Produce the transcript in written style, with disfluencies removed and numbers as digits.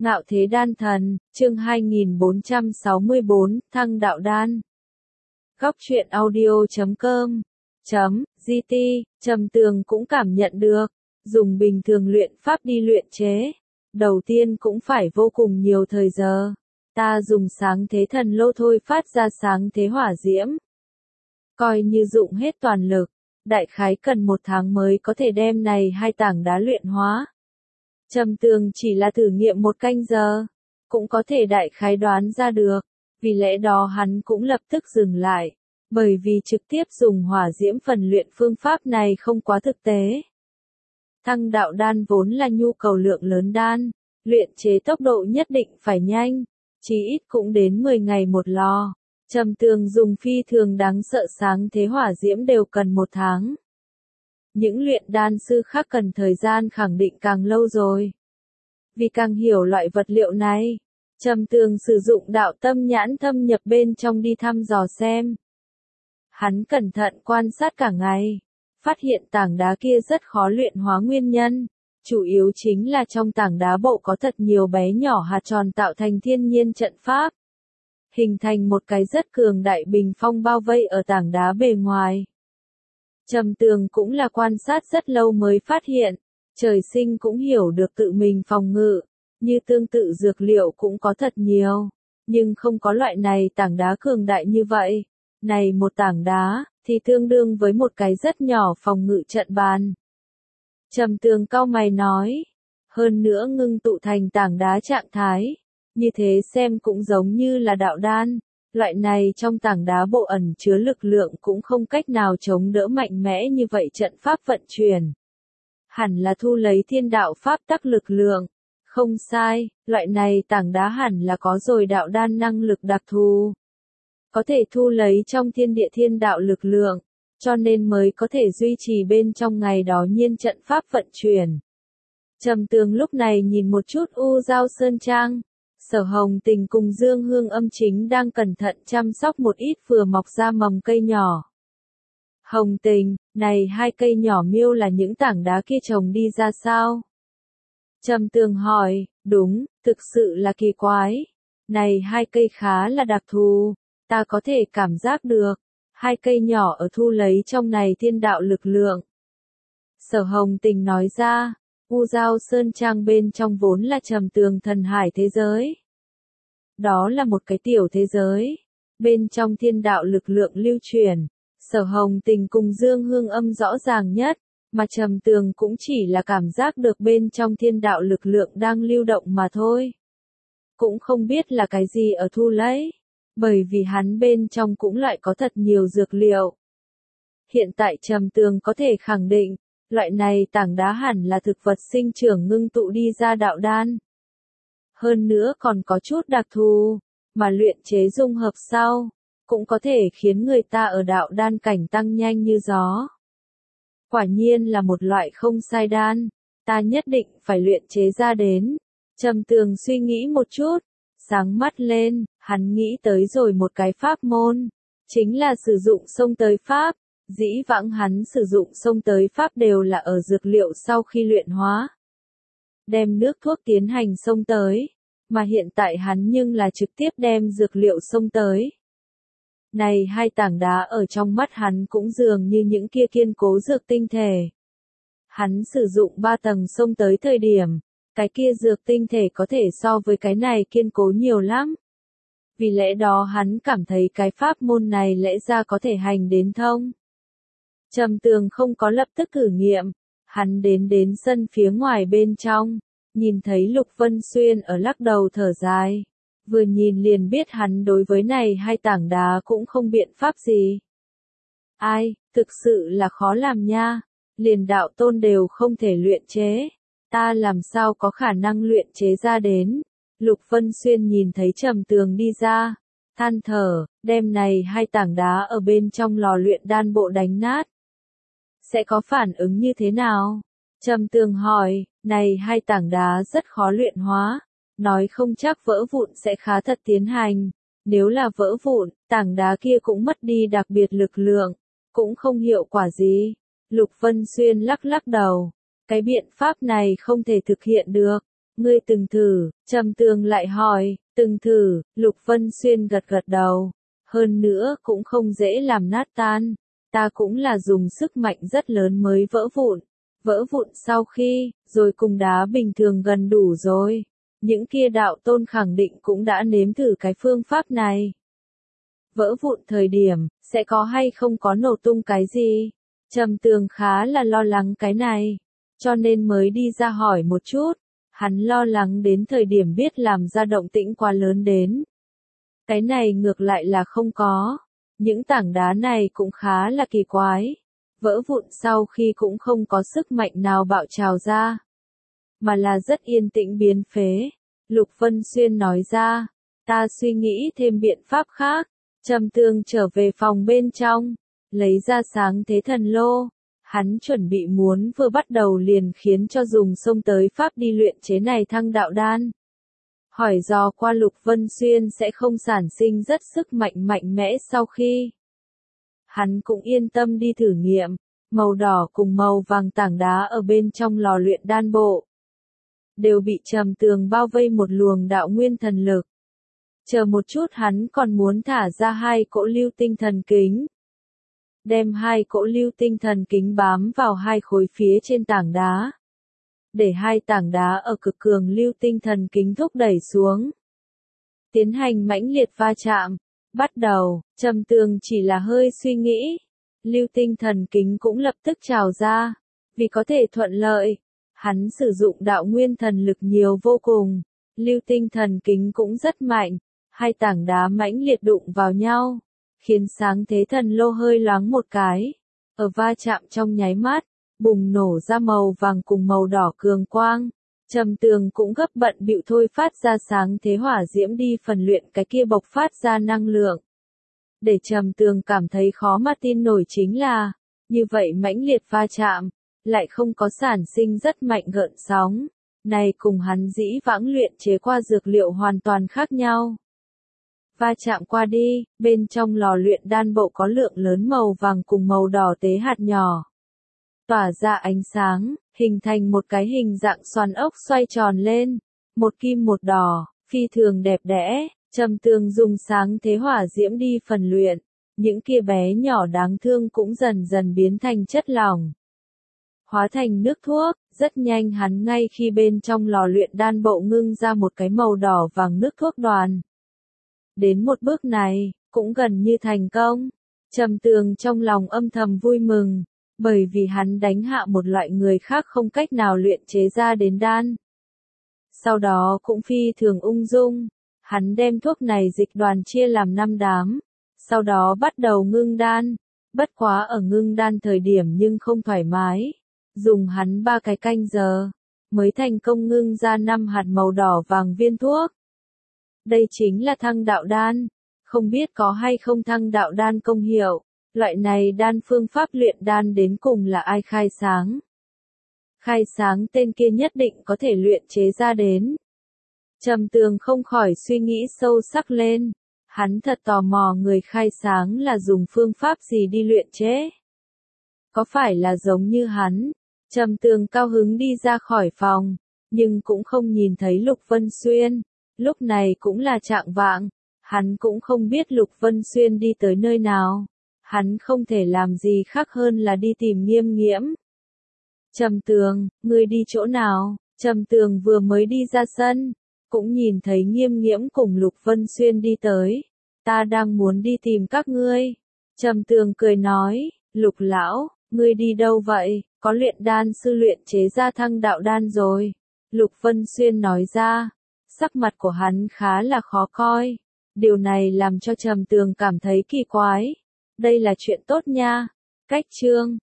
Ngạo Thế Đan Thần, chương 2464, Thăng Đạo Đan. Góc truyện audio.com .gt, Trầm Tường cũng cảm nhận được, dùng bình thường luyện pháp đi luyện chế, đầu tiên cũng phải vô cùng nhiều thời giờ. Ta dùng sáng thế thần lô thôi phát ra sáng thế hỏa diễm. Coi như dụng hết toàn lực, đại khái cần 1 tháng mới có thể đem này 2 tảng đá luyện hóa. Trầm Tường chỉ là thử nghiệm 1 canh giờ, cũng có thể đại khái đoán ra được, vì lẽ đó hắn cũng lập tức dừng lại, bởi vì trực tiếp dùng hỏa diễm phần luyện phương pháp này không quá thực tế. Thăng đạo đan vốn là nhu cầu lượng lớn đan, luyện chế tốc độ nhất định phải nhanh, chí ít cũng đến 10 ngày 1 lò. Trầm Tường dùng phi thường đáng sợ sáng thế hỏa diễm đều cần 1 tháng. Những luyện đan sư khác cần thời gian khẳng định càng lâu rồi. Vì càng hiểu loại vật liệu này, Trầm Tường sử dụng đạo tâm nhãn thâm nhập bên trong đi thăm dò xem. Hắn cẩn thận quan sát cả ngày, phát hiện tảng đá kia rất khó luyện hóa nguyên nhân, chủ yếu chính là trong tảng đá bộ có thật nhiều bé nhỏ hạt tròn tạo thành thiên nhiên trận pháp, hình thành một cái rất cường đại bình phong bao vây ở tảng đá bề ngoài. Trầm Tường cũng là quan sát rất lâu mới phát hiện, trời sinh cũng hiểu được tự mình phòng ngự, như tương tự dược liệu cũng có thật nhiều, nhưng không có loại này tảng đá cường đại như vậy. Này một tảng đá, thì tương đương với một cái rất nhỏ phòng ngự trận bàn. Trầm Tường cau mày nói, hơn nữa ngưng tụ thành tảng đá trạng thái, như thế xem cũng giống như là đạo đan. Loại này trong tảng đá bộ ẩn chứa lực lượng cũng không cách nào chống đỡ mạnh mẽ như vậy trận pháp vận chuyển. Hẳn là thu lấy thiên đạo pháp tắc lực lượng. Không sai, loại này tảng đá hẳn là có rồi đạo đan năng lực đặc thù. Có thể thu lấy trong thiên địa thiên đạo lực lượng, cho nên mới có thể duy trì bên trong ngày đó nhiên trận pháp vận chuyển. Trầm Tường lúc này nhìn một chút U Giao Sơn Trang. Sở Hồng Tình cùng Dương Hương Âm chính đang cẩn thận chăm sóc một ít vừa mọc ra mầm cây nhỏ. Hồng Tình, này 2 cây nhỏ miêu là những tảng đá kia trồng đi ra sao? Trầm Tường hỏi, đúng, thực sự là kỳ quái. Này 2 cây khá là đặc thù, ta có thể cảm giác được, 2 cây nhỏ ở thu lấy trong này thiên đạo lực lượng. Sở Hồng Tình nói ra. U Giao Sơn Trang bên trong vốn là Trầm Tường thần hải thế giới. Đó là một cái tiểu thế giới, bên trong thiên đạo lực lượng lưu truyền, Sở Hồng Tình cùng Dương Hương Âm rõ ràng nhất, mà Trầm Tường cũng chỉ là cảm giác được bên trong thiên đạo lực lượng đang lưu động mà thôi. Cũng không biết là cái gì ở thu lấy, bởi vì hắn bên trong cũng lại có thật nhiều dược liệu. Hiện tại Trầm Tường có thể khẳng định, loại này tảng đá hẳn là thực vật sinh trưởng ngưng tụ đi ra đạo đan. Hơn nữa còn có chút đặc thù, mà luyện chế dung hợp sau, cũng có thể khiến người ta ở đạo đan cảnh tăng nhanh như gió. Quả nhiên là một loại không sai đan, ta nhất định phải luyện chế ra đến. Trầm Tường suy nghĩ một chút, sáng mắt lên, hắn nghĩ tới rồi một cái pháp môn, chính là sử dụng xông tới pháp. Dĩ vãng hắn sử dụng xông tới pháp đều là ở dược liệu sau khi luyện hóa. Đem nước thuốc tiến hành xông tới, mà hiện tại hắn nhưng là trực tiếp đem dược liệu xông tới. Này 2 tảng đá ở trong mắt hắn cũng dường như những kia kiên cố dược tinh thể. Hắn sử dụng 3 tầng xông tới thời điểm, cái kia dược tinh thể có thể so với cái này kiên cố nhiều lắm. Vì lẽ đó hắn cảm thấy cái pháp môn này lẽ ra có thể hành đến thông. Trầm Tường không có lập tức thử nghiệm, hắn đến sân phía ngoài bên trong, nhìn thấy Lục Vân Xuyên ở lắc đầu thở dài, vừa nhìn liền biết hắn đối với này 2 tảng đá cũng không biện pháp gì. Ai, thực sự là khó làm nha, liền đạo tôn đều không thể luyện chế, ta làm sao có khả năng luyện chế ra đến. Lục Vân Xuyên nhìn thấy Trầm Tường đi ra, than thở, đem này 2 tảng đá ở bên trong lò luyện đan bộ đánh nát. Sẽ có phản ứng như thế nào? Trầm Tường hỏi, này 2 tảng đá rất khó luyện hóa, nói không chắc vỡ vụn sẽ khá thật tiến hành. Nếu là vỡ vụn, tảng đá kia cũng mất đi đặc biệt lực lượng, cũng không hiệu quả gì. Lục Vân Xuyên lắc lắc đầu, cái biện pháp này không thể thực hiện được. Ngươi từng thử, Trầm Tường lại hỏi, từng thử, Lục Vân Xuyên gật gật đầu. Hơn nữa cũng không dễ làm nát tan. Ta cũng là dùng sức mạnh rất lớn mới vỡ vụn. Vỡ vụn sau khi, rồi cùng đá bình thường gần đủ rồi. Những kia đạo tôn khẳng định cũng đã nếm thử cái phương pháp này. Vỡ vụn thời điểm, sẽ có hay không có nổ tung cái gì? Trầm Tường khá là lo lắng cái này, cho nên mới đi ra hỏi một chút. Hắn lo lắng đến thời điểm biết làm ra động tĩnh quá lớn đến. Cái này ngược lại là không có. Những tảng đá này cũng khá là kỳ quái. Vỡ vụn sau khi cũng không có sức mạnh nào bạo trào ra, mà là rất yên tĩnh biến phế. Lục Vân Xuyên nói ra, ta suy nghĩ thêm biện pháp khác. Trầm Tường trở về phòng bên trong, lấy ra sáng thế thần lô. Hắn chuẩn bị muốn vừa bắt đầu liền khiến cho dùng xông tới pháp đi luyện chế này thăng đạo đan. Hỏi dò qua Lục Vân Xuyên sẽ không sản sinh rất sức mạnh mạnh mẽ sau khi. Hắn cũng yên tâm đi thử nghiệm, màu đỏ cùng màu vàng tảng đá ở bên trong lò luyện đan bộ. Đều bị Trầm Tường bao vây một luồng đạo nguyên thần lực. Chờ một chút hắn còn muốn thả ra 2 cỗ lưu tinh thần kính. Đem 2 cỗ lưu tinh thần kính bám vào 2 khối phía trên tảng đá. Để 2 tảng đá ở cực cường lưu tinh thần kính thúc đẩy xuống. Tiến hành mãnh liệt va chạm. Bắt đầu, Trầm Tường chỉ là hơi suy nghĩ. Lưu tinh thần kính cũng lập tức trào ra. Vì có thể thuận lợi, hắn sử dụng đạo nguyên thần lực nhiều vô cùng. Lưu tinh thần kính cũng rất mạnh. 2 tảng đá mãnh liệt đụng vào nhau, khiến sáng thế thần lô hơi loáng một cái. Ở va chạm trong nháy mắt, bùng nổ ra màu vàng cùng màu đỏ cường quang. Trầm Tường cũng gấp bận bịu thôi phát ra sáng thế hỏa diễm đi phần luyện cái kia bộc phát ra năng lượng. Để Trầm Tường cảm thấy khó mà tin nổi chính là, như vậy mãnh liệt va chạm, lại không có sản sinh rất mạnh gợn sóng. Này cùng hắn dĩ vãng luyện chế qua dược liệu hoàn toàn khác nhau. Va chạm qua đi, bên trong lò luyện đan bộ có lượng lớn màu vàng cùng màu đỏ tế hạt nhỏ. Tỏa ra ánh sáng, hình thành một cái hình dạng xoắn ốc xoay tròn lên. Một kim một đỏ, phi thường đẹp đẽ. Trầm Tường dùng sáng thế hỏa diễm đi phần luyện. Những kia bé nhỏ đáng thương cũng dần dần biến thành chất lỏng. Hóa thành nước thuốc, rất nhanh hắn ngay khi bên trong lò luyện đan bộ ngưng ra một cái màu đỏ vàng nước thuốc đoàn. Đến một bước này, cũng gần như thành công. Trầm Tường trong lòng âm thầm vui mừng, bởi vì hắn đánh hạ một loại người khác không cách nào luyện chế ra đến đan. Sau đó cũng phi thường ung dung, hắn đem thuốc này dịch đoàn chia làm 5 đám, sau đó bắt đầu ngưng đan. Bất quá ở ngưng đan thời điểm nhưng không thoải mái, dùng hắn 3 cái canh giờ, mới thành công ngưng ra 5 hạt màu đỏ vàng viên thuốc. Đây chính là thăng đạo đan, không biết có hay không thăng đạo đan công hiệu, loại này đan phương pháp luyện đan đến cùng là ai khai sáng. Khai sáng tên kia nhất định có thể luyện chế ra đến. Trầm Tường không khỏi suy nghĩ sâu sắc lên, hắn thật tò mò người khai sáng là dùng phương pháp gì đi luyện chế. Có phải là giống như hắn? Trầm Tường cao hứng đi ra khỏi phòng, nhưng cũng không nhìn thấy Lục Vân Xuyên. Lúc này cũng là trạng vạng, hắn cũng không biết Lục Vân Xuyên đi tới nơi nào. Hắn không thể làm gì khác hơn là đi tìm Nghiêm Nghiễm. Trầm Tường, ngươi đi chỗ nào? Trầm Tường vừa mới đi ra sân, cũng nhìn thấy Nghiêm Nghiễm cùng Lục Vân Xuyên đi tới. Ta đang muốn đi tìm các ngươi. Trầm Tường cười nói, Lục lão, ngươi đi đâu vậy? Có luyện đan sư luyện chế ra thăng đạo đan rồi. Lục Vân Xuyên nói ra. Sắc mặt của hắn khá là khó coi. Điều này làm cho Trầm Tường cảm thấy kỳ quái. Đây là chuyện tốt nha. Cách chương